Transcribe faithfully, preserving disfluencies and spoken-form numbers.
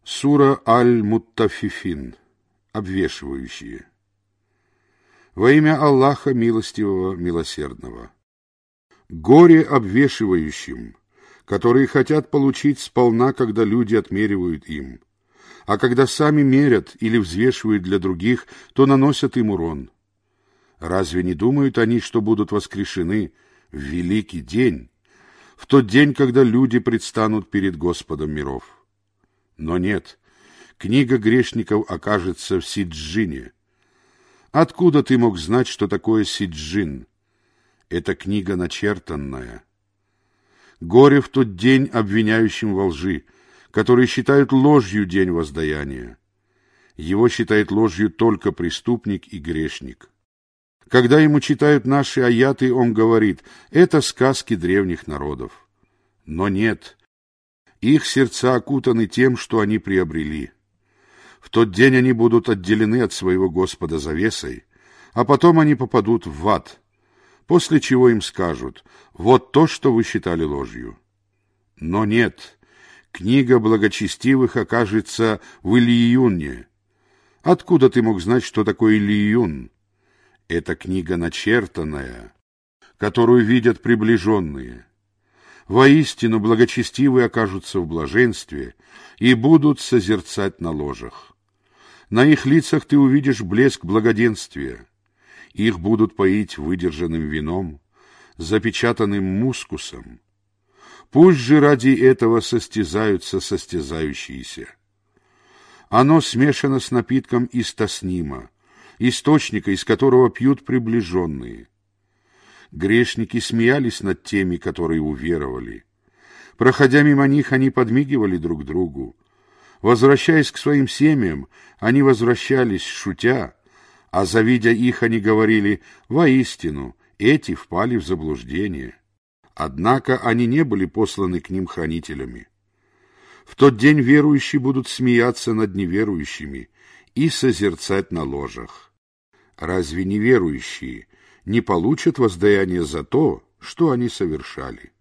Сура Аль-Муттаффифин. Обвешивающие. Во имя Аллаха Милостивого, Милосердного. Горе обвешивающим, которые хотят получить сполна, когда люди отмеривают им, а когда сами мерят или взвешивают для других, то наносят им урон. Разве не думают они, что будут воскрешены в великий день, в тот день, когда люди предстанут перед Господом миров? Но нет, книга грешников окажется в Сиджине. Откуда ты мог знать, что такое Сиджин? Это книга начертанная. Горе в тот день обвиняющим во лжи, которые считают ложью день воздаяния. Его считает ложью только преступник и грешник. Когда ему читают наши аяты, он говорит: это сказки древних народов. Но нет, их сердца окутаны тем, что они приобрели. В тот день они будут отделены от своего Господа завесой, а потом они попадут в ад, после чего им скажут: вот то, что вы считали ложью. Но нет, книга благочестивых окажется в Ильюне. Откуда ты мог знать, что такое Ильюн? Это книга начертанная, которую видят приближенные. Воистину благочестивые окажутся в блаженстве и будут созерцать на ложах. На их лицах ты увидишь блеск благоденствия. Их будут поить выдержанным вином, запечатанным мускусом. Пусть же ради этого состязаются состязающиеся. Оно смешано с напитком из таснима, источника, из которого пьют приближенные. Грешники смеялись над теми, которые уверовали. Проходя мимо них, они подмигивали друг другу. Возвращаясь к своим семьям, они возвращались, шутя, а завидя их, они говорили: воистину, эти впали в заблуждение. Однако они не были посланы к ним хранителями. В тот день верующие будут смеяться над неверующими и созерцать на ложах. Разве неверующие не получат воздаяние за то, что они совершали?